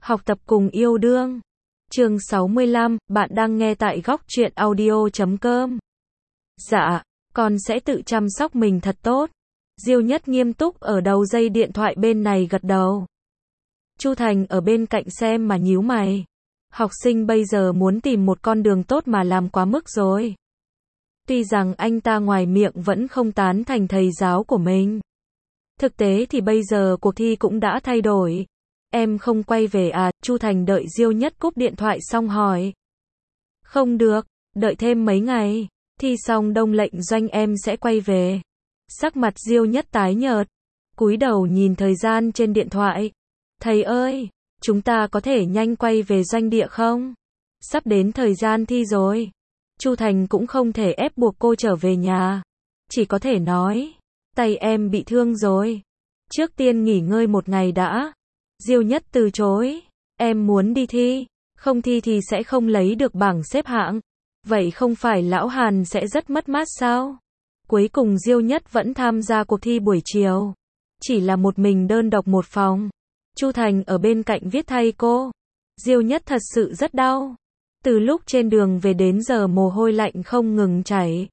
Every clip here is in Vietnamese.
Học tập cùng yêu đương. Chương 65, bạn đang nghe tại góc truyện audio.com. Dạ, con sẽ tự chăm sóc mình thật tốt. Diêu Nhất nghiêm túc ở đầu dây điện thoại bên này gật đầu. Chu Thành ở bên cạnh xem mà nhíu mày. Học sinh bây giờ muốn tìm một con đường tốt mà làm quá mức rồi. Tuy rằng anh ta ngoài miệng vẫn không tán thành thầy giáo của mình. Thực tế thì bây giờ cuộc thi cũng đã thay đổi. Em không quay về à? Chu Thành đợi Diêu Nhất cúp điện thoại xong hỏi. Không được, đợi thêm mấy ngày. Thi xong Đông lệnh doanh em sẽ quay về. Sắc mặt Diêu Nhất tái nhợt. Cúi đầu nhìn thời gian trên điện thoại. Thầy ơi, chúng ta có thể nhanh quay về doanh địa không? Sắp đến thời gian thi rồi. Chu Thành cũng không thể ép buộc cô trở về nhà. Chỉ có thể nói, tay em bị thương rồi. Trước tiên nghỉ ngơi một ngày đã. Diêu Nhất từ chối. Em muốn đi thi. Không thi thì sẽ không lấy được bảng xếp hạng. Vậy không phải lão Hàn sẽ rất mất mát sao? Cuối cùng Diêu Nhất vẫn tham gia cuộc thi buổi chiều. Chỉ là một mình đơn độc một phòng. Chu Thành ở bên cạnh viết thay cô. Diêu Nhất thật sự rất đau. Từ lúc trên đường về đến giờ mồ hôi lạnh không ngừng chảy.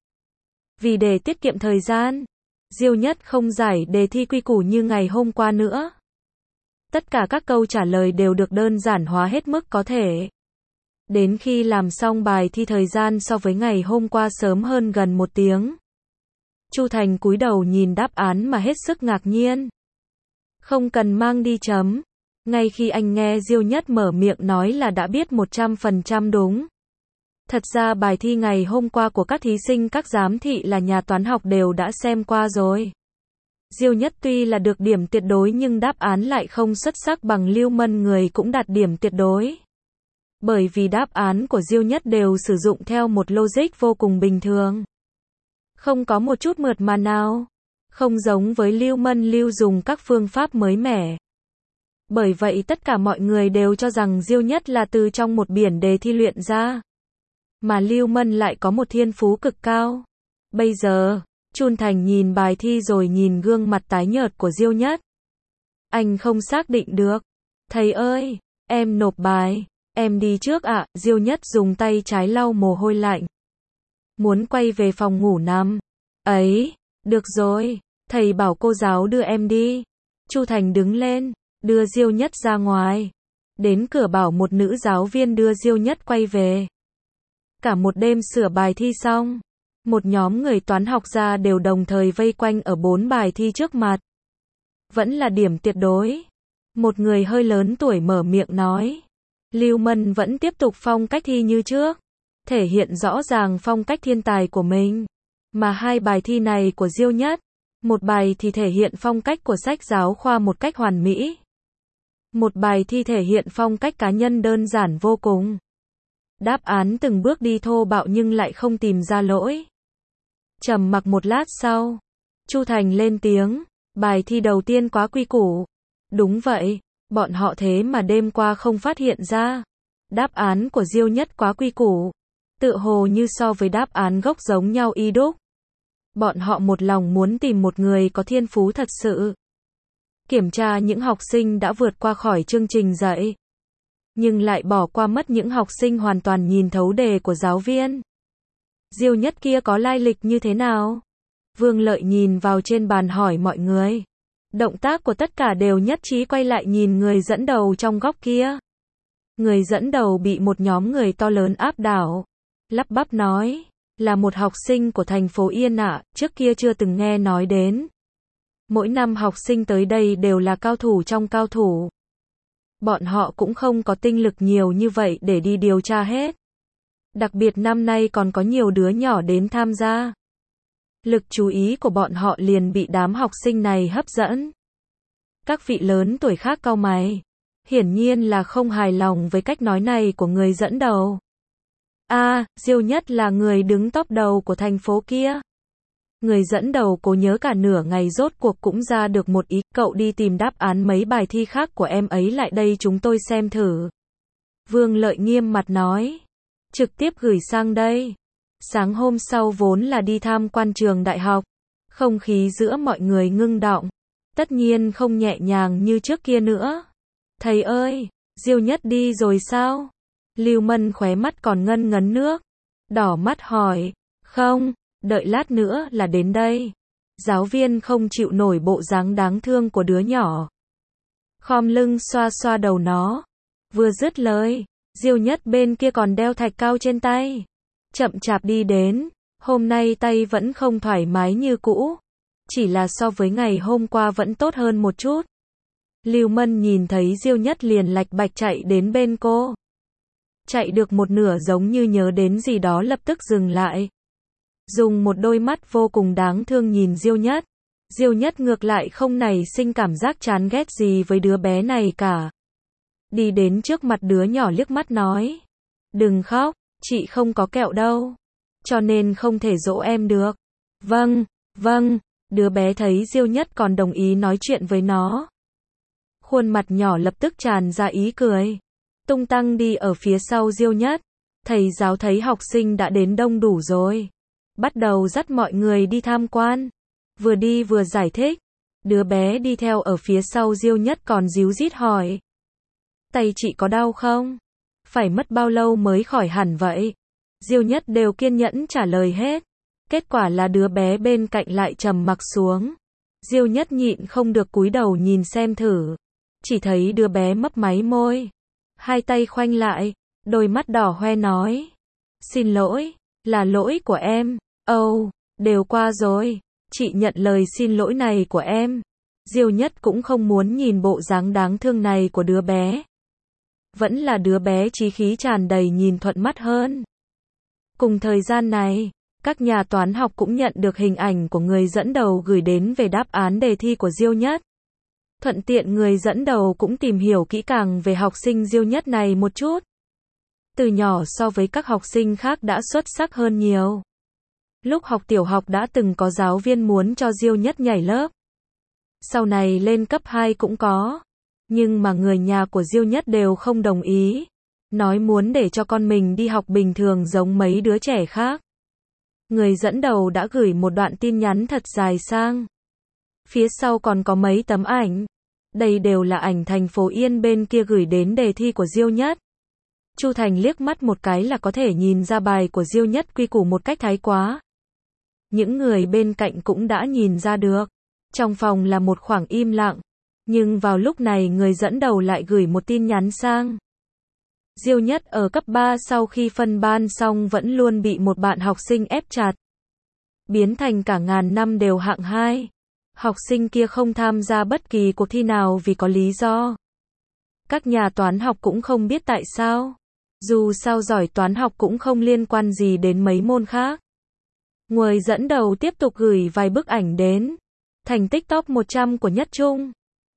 Vì để tiết kiệm thời gian, Diêu Nhất không giải đề thi quy củ như ngày hôm qua nữa. Tất cả các câu trả lời đều được đơn giản hóa hết mức có thể. Đến khi làm xong bài thi thời gian so với ngày hôm qua sớm hơn gần 1 tiếng. Chu Thành cúi đầu nhìn đáp án mà hết sức ngạc nhiên. Không cần mang đi chấm. Ngay khi anh nghe Diêu Nhất mở miệng nói là đã biết 100% đúng. Thật ra bài thi ngày hôm qua của các thí sinh các giám thị là nhà toán học đều đã xem qua rồi. Diêu Nhất tuy là được điểm tuyệt đối nhưng đáp án lại không xuất sắc bằng Lưu Mân, người cũng đạt điểm tuyệt đối. Bởi vì đáp án của Diêu Nhất đều sử dụng theo một logic vô cùng bình thường. Không có một chút mượt mà nào. Không giống với Lưu Mân dùng các phương pháp mới mẻ. Bởi vậy tất cả mọi người đều cho rằng Diêu Nhất là từ trong một biển đề thi luyện ra. Mà Lưu Mân lại có một thiên phú cực cao. Bây giờ, Chu Thành nhìn bài thi rồi nhìn gương mặt tái nhợt của Diêu Nhất. Anh không xác định được. Thầy ơi, em nộp bài. Em đi trước ạ. Diêu Nhất dùng tay trái lau mồ hôi lạnh. Muốn quay về phòng ngủ nằm. Ấy, được rồi. Thầy bảo cô giáo đưa em đi. Chu Thành đứng lên, đưa Diêu Nhất ra ngoài. Đến cửa bảo một nữ giáo viên đưa Diêu Nhất quay về. Cả một đêm sửa bài thi xong. Một nhóm người toán học ra đều đồng thời vây quanh ở 4 bài thi trước mặt. Vẫn là điểm tuyệt đối. Một người hơi lớn tuổi mở miệng nói. Lưu Mân vẫn tiếp tục phong cách thi như trước. Thể hiện rõ ràng phong cách thiên tài của mình. Mà 2 bài thi này của Diêu Nhất. Một bài thì thể hiện phong cách của sách giáo khoa một cách hoàn mỹ. Một bài thi thể hiện phong cách cá nhân đơn giản vô cùng. Đáp án từng bước đi thô bạo nhưng lại không tìm ra lỗi. Trầm mặc một lát sau, Chu Thành lên tiếng, bài thi đầu tiên quá quy củ. Đúng vậy, bọn họ thế mà đêm qua không phát hiện ra. Đáp án của Diêu Nhất quá quy củ. Tựa hồ như so với đáp án gốc giống nhau y đúc. Bọn họ một lòng muốn tìm một người có thiên phú thật sự. Kiểm tra những học sinh đã vượt qua khỏi chương trình dạy. Nhưng lại bỏ qua mất những học sinh hoàn toàn nhìn thấu đề của giáo viên. Diêu Nhất kia có lai lịch như thế nào? Vương Lợi nhìn vào trên bàn hỏi mọi người. Động tác của tất cả đều nhất trí quay lại nhìn người dẫn đầu trong góc kia. Người dẫn đầu bị một nhóm người to lớn áp đảo. Lắp bắp nói, là một học sinh của thành phố Yên ạ, trước kia chưa từng nghe nói đến. Mỗi năm học sinh tới đây đều là cao thủ trong cao thủ. Bọn họ cũng không có tinh lực nhiều như vậy để đi điều tra hết. Đặc biệt năm nay còn có nhiều đứa nhỏ đến tham gia. Lực chú ý của bọn họ liền bị đám học sinh này hấp dẫn. Các vị lớn tuổi khác cau mày. Hiển nhiên là không hài lòng với cách nói này của người dẫn đầu. Diêu Nhất là người đứng top đầu của thành phố kia. Người dẫn đầu cố nhớ cả nửa ngày rốt cuộc cũng ra được một ý. Cậu đi tìm đáp án mấy bài thi khác của em ấy lại đây chúng tôi xem thử. Vương Lợi nghiêm mặt nói. Trực tiếp gửi sang đây. Sáng hôm sau vốn là đi tham quan trường đại học. Không khí giữa mọi người ngưng đọng. Tất nhiên không nhẹ nhàng như trước kia nữa. Thầy ơi, Diêu Nhất đi rồi sao? Lưu Mân khóe mắt còn ngân ngấn nước, đỏ mắt hỏi, không, đợi lát nữa là đến đây. Giáo viên không chịu nổi bộ dáng đáng thương của đứa nhỏ, khom lưng xoa xoa đầu nó. Vừa dứt lời, Diêu Nhất bên kia còn đeo thạch cao trên tay, chậm chạp đi đến. Hôm nay tay vẫn không thoải mái như cũ, chỉ là so với ngày hôm qua vẫn tốt hơn một chút. Lưu Mân nhìn thấy Diêu Nhất liền lạch bạch chạy đến bên cô. Chạy được một nửa giống như nhớ đến gì đó lập tức dừng lại, dùng một đôi mắt vô cùng đáng thương nhìn Diêu Nhất. Diêu Nhất ngược lại không nảy sinh cảm giác chán ghét gì với đứa bé này cả. Đi đến trước mặt đứa nhỏ liếc mắt nói, đừng khóc, chị không có kẹo đâu, cho nên không thể dỗ em được. Vâng, vâng, đứa bé thấy Diêu Nhất còn đồng ý nói chuyện với nó, khuôn mặt nhỏ lập tức tràn ra ý cười, tung tăng đi ở phía sau Diêu Nhất. Thầy giáo thấy học sinh đã đến đông đủ rồi, bắt đầu dắt mọi người đi tham quan, vừa đi vừa giải thích. Đứa bé đi theo ở phía sau Diêu Nhất còn díu dít hỏi, tay chị có đau không? Phải mất bao lâu mới khỏi hẳn vậy? Diêu Nhất đều kiên nhẫn trả lời hết. Kết quả là đứa bé bên cạnh lại trầm mặc xuống. Diêu Nhất nhịn không được cúi đầu nhìn xem thử, chỉ thấy đứa bé mấp máy môi, hai tay khoanh lại, đôi mắt đỏ hoe nói, xin lỗi, là lỗi của em. Âu, đều qua rồi, chị nhận lời xin lỗi này của em. Diêu Nhất cũng không muốn nhìn bộ dáng đáng thương này của đứa bé, vẫn là đứa bé chí khí tràn đầy nhìn thuận mắt hơn. Cùng thời gian này, các nhà toán học cũng nhận được hình ảnh của người dẫn đầu gửi đến về đáp án đề thi của Diêu Nhất. Thuận tiện người dẫn đầu cũng tìm hiểu kỹ càng về học sinh Diêu Nhất này một chút. Từ nhỏ so với các học sinh khác đã xuất sắc hơn nhiều. Lúc học tiểu học đã từng có giáo viên muốn cho Diêu Nhất nhảy lớp. Sau này lên cấp 2 cũng có. Nhưng mà người nhà của Diêu Nhất đều không đồng ý. Nói muốn để cho con mình đi học bình thường giống mấy đứa trẻ khác. Người dẫn đầu đã gửi một đoạn tin nhắn thật dài sang. Phía sau còn có mấy tấm ảnh. Đây đều là ảnh thành phố Yên bên kia gửi đến đề thi của Diêu Nhất. Chu Thành liếc mắt một cái là có thể nhìn ra bài của Diêu Nhất quy củ một cách thái quá. Những người bên cạnh cũng đã nhìn ra được. Trong phòng là một khoảng im lặng. Nhưng vào lúc này người dẫn đầu lại gửi một tin nhắn sang. Diêu Nhất ở cấp 3 sau khi phân ban xong vẫn luôn bị một bạn học sinh ép chặt, biến thành cả ngàn năm đều hạng 2. Học sinh kia không tham gia bất kỳ cuộc thi nào vì có lý do. Các nhà toán học cũng không biết tại sao. Dù sao giỏi toán học cũng không liên quan gì đến mấy môn khác. Người dẫn đầu tiếp tục gửi vài bức ảnh đến. Thành tích top 100 của Nhất Trung,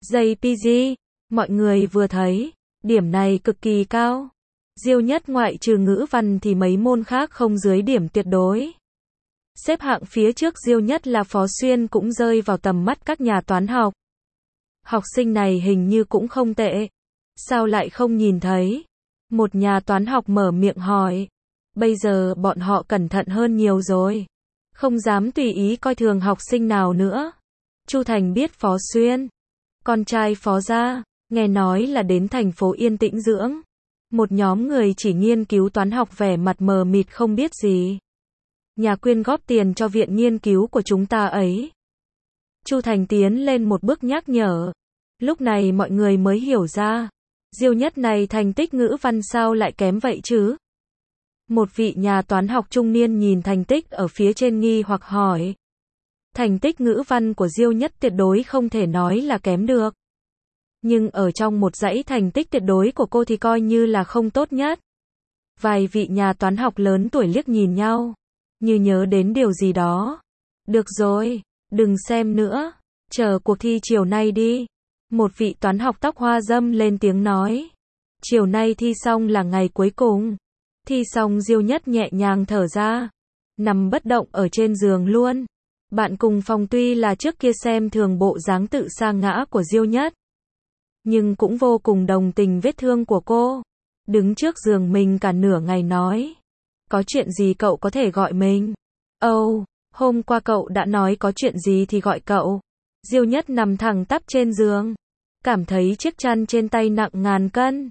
JPG, mọi người vừa thấy, điểm này cực kỳ cao. Diêu Nhất ngoại trừ ngữ văn thì mấy môn khác không dưới điểm tuyệt đối. Xếp hạng phía trước Diêu Nhất là Phó Xuyên cũng rơi vào tầm mắt các nhà toán học. Học sinh này hình như cũng không tệ. Sao lại không nhìn thấy? Một nhà toán học mở miệng hỏi. Bây giờ bọn họ cẩn thận hơn nhiều rồi. Không dám tùy ý coi thường học sinh nào nữa. Chu Thành biết Phó Xuyên, con trai Phó gia, nghe nói là đến thành phố Yên tĩnh dưỡng. Một nhóm người chỉ nghiên cứu toán học vẻ mặt mờ mịt không biết gì. Nhà quyên góp tiền cho viện nghiên cứu của chúng ta ấy. Chu Thành tiến lên một bước nhắc nhở. Lúc này mọi người mới hiểu ra. Diêu Nhất này thành tích ngữ văn sao lại kém vậy chứ? Một vị nhà toán học trung niên nhìn thành tích ở phía trên nghi hoặc hỏi. Thành tích ngữ văn của Diêu Nhất tuyệt đối không thể nói là kém được. Nhưng ở trong một dãy thành tích tuyệt đối của cô thì coi như là không tốt nhất. Vài vị nhà toán học lớn tuổi liếc nhìn nhau, như nhớ đến điều gì đó. Được rồi, đừng xem nữa, chờ cuộc thi chiều nay đi. Một vị toán học tóc hoa râm lên tiếng nói. Chiều nay thi xong là ngày cuối cùng. Thi xong Diêu Nhất nhẹ nhàng thở ra, nằm bất động ở trên giường luôn. Bạn cùng phòng tuy là trước kia xem thường bộ dáng tự sa ngã của Diêu Nhất, nhưng cũng vô cùng đồng tình vết thương của cô. Đứng trước giường mình cả nửa ngày nói. Có chuyện gì cậu có thể gọi mình? Âu, hôm qua cậu đã nói có chuyện gì thì gọi cậu. Diêu Nhất nằm thẳng tắp trên giường, cảm thấy chiếc chăn trên tay nặng ngàn cân.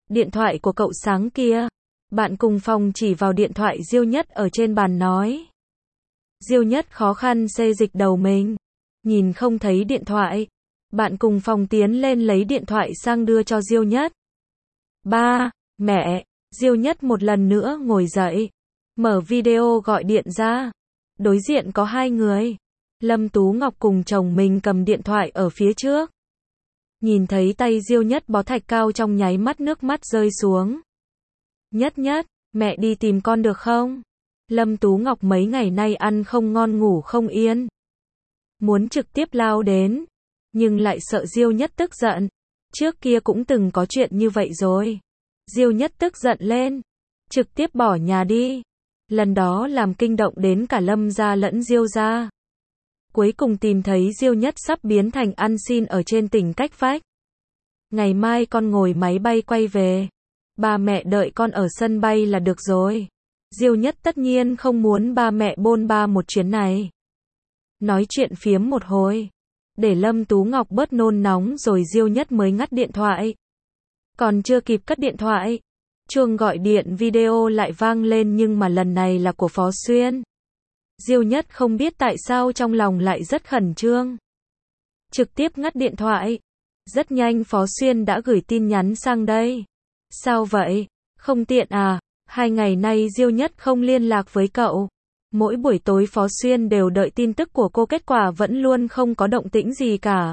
Điện thoại của cậu sáng kia. Bạn cùng phòng chỉ vào điện thoại Diêu Nhất ở trên bàn nói. Diêu Nhất khó khăn xê dịch đầu mình. Nhìn không thấy điện thoại. Bạn cùng phòng tiến lên lấy điện thoại sang đưa cho Diêu Nhất. Ba, mẹ, Diêu Nhất một lần nữa ngồi dậy. Mở video gọi điện ra. Đối diện có hai người. Lâm Tú Ngọc cùng chồng mình cầm điện thoại ở phía trước. Nhìn thấy tay Diêu Nhất bó thạch cao trong nháy mắt nước mắt rơi xuống. Nhất Nhất, mẹ đi tìm con được không? Lâm Tú Ngọc mấy ngày nay ăn không ngon ngủ không yên. Muốn trực tiếp lao đến. Nhưng lại sợ Diêu Nhất tức giận. Trước kia cũng từng có chuyện như vậy rồi. Diêu Nhất tức giận lên. Trực tiếp bỏ nhà đi. Lần đó làm kinh động đến cả Lâm gia lẫn Diêu gia. Cuối cùng tìm thấy Diêu Nhất sắp biến thành ăn xin ở trên tỉnh cách vách. Ngày mai con ngồi máy bay quay về. Ba mẹ đợi con ở sân bay là được rồi. Diêu Nhất tất nhiên không muốn ba mẹ bôn ba một chuyến này. Nói chuyện phiếm một hồi. Để Lâm Tú Ngọc bớt nôn nóng rồi Diêu Nhất mới ngắt điện thoại. Còn chưa kịp cất điện thoại. Chuông gọi điện video lại vang lên nhưng mà lần này là của Phó Xuyên. Diêu Nhất không biết tại sao trong lòng lại rất khẩn trương. Trực tiếp ngắt điện thoại. Rất nhanh Phó Xuyên đã gửi tin nhắn sang đây. Sao vậy? Không tiện à? 2 ngày nay Diêu Nhất không liên lạc với cậu. Mỗi buổi tối Phó Xuyên đều đợi tin tức của cô, kết quả vẫn luôn không có động tĩnh gì cả.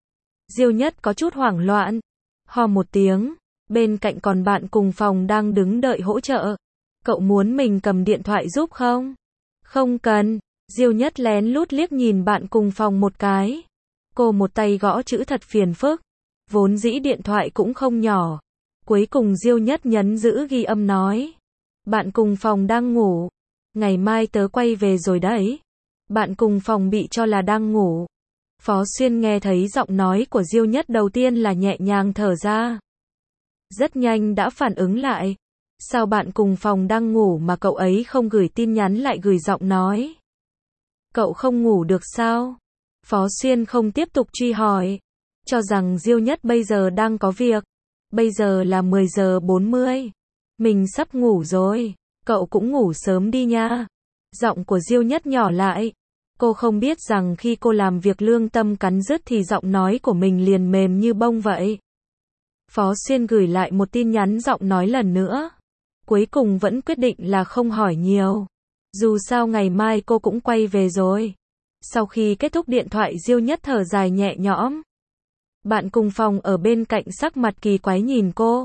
Diêu Nhất có chút hoảng loạn. Hò một tiếng. Bên cạnh còn bạn cùng phòng đang đứng đợi hỗ trợ. Cậu muốn mình cầm điện thoại giúp không? Không cần. Diêu Nhất lén lút liếc nhìn bạn cùng phòng một cái. Cô một tay gõ chữ thật phiền phức. Vốn dĩ điện thoại cũng không nhỏ. Cuối cùng Diêu Nhất nhấn giữ ghi âm nói. Bạn cùng phòng đang ngủ. Ngày mai tớ quay về rồi đấy. Bạn cùng phòng bị cho là đang ngủ. Phó Xuyên nghe thấy giọng nói của Diêu Nhất đầu tiên là nhẹ nhàng thở ra. Rất nhanh đã phản ứng lại. Sao bạn cùng phòng đang ngủ mà cậu ấy không gửi tin nhắn lại gửi giọng nói? Cậu không ngủ được sao? Phó Xuyên không tiếp tục truy hỏi. Cho rằng Diêu Nhất bây giờ đang có việc. Bây giờ là 10 giờ 40. Mình sắp ngủ rồi. Cậu cũng ngủ sớm đi nha. Giọng của Diêu Nhất nhỏ lại. Cô không biết rằng khi cô làm việc lương tâm cắn rứt thì giọng nói của mình liền mềm như bông vậy. Phó Xuyên gửi lại một tin nhắn giọng nói lần nữa. Cuối cùng vẫn quyết định là không hỏi nhiều. Dù sao ngày mai cô cũng quay về rồi. Sau khi kết thúc điện thoại Diêu Nhất thở dài nhẹ nhõm. Bạn cùng phòng ở bên cạnh sắc mặt kỳ quái nhìn cô.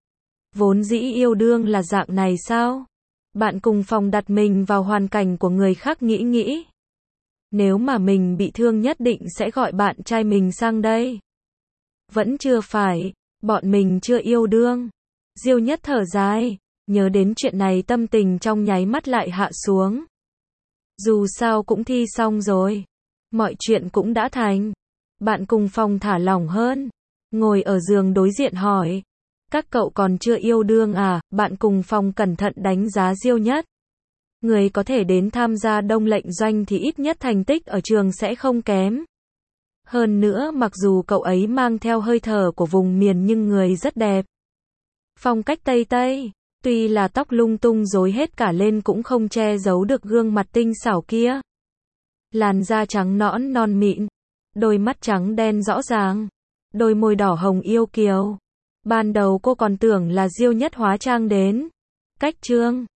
Vốn dĩ yêu đương là dạng này sao? Bạn cùng phòng đặt mình vào hoàn cảnh của người khác nghĩ. Nếu mà mình bị thương nhất định sẽ gọi bạn trai mình sang đây. Vẫn chưa phải, bọn mình chưa yêu đương. Diêu Nhất thở dài, nhớ đến chuyện này tâm tình trong nháy mắt lại hạ xuống. Dù sao cũng thi xong rồi. Mọi chuyện cũng đã thành. Bạn cùng phòng thả lỏng hơn. Ngồi ở giường đối diện hỏi. Các cậu còn chưa yêu đương à? Bạn cùng phòng cẩn thận đánh giá Diêu Nhất. Người có thể đến tham gia Đông lệnh doanh thì ít nhất thành tích ở trường sẽ không kém. Hơn nữa mặc dù cậu ấy mang theo hơi thở của vùng miền nhưng người rất đẹp. Phong cách Tây Tây, tuy là tóc lung tung rối hết cả lên cũng không che giấu được gương mặt tinh xảo kia. Làn da trắng nõn non mịn, đôi mắt trắng đen rõ ràng, đôi môi đỏ hồng yêu kiều. Ban đầu cô còn tưởng là Diêu Nhất hóa trang đến. Cách trương.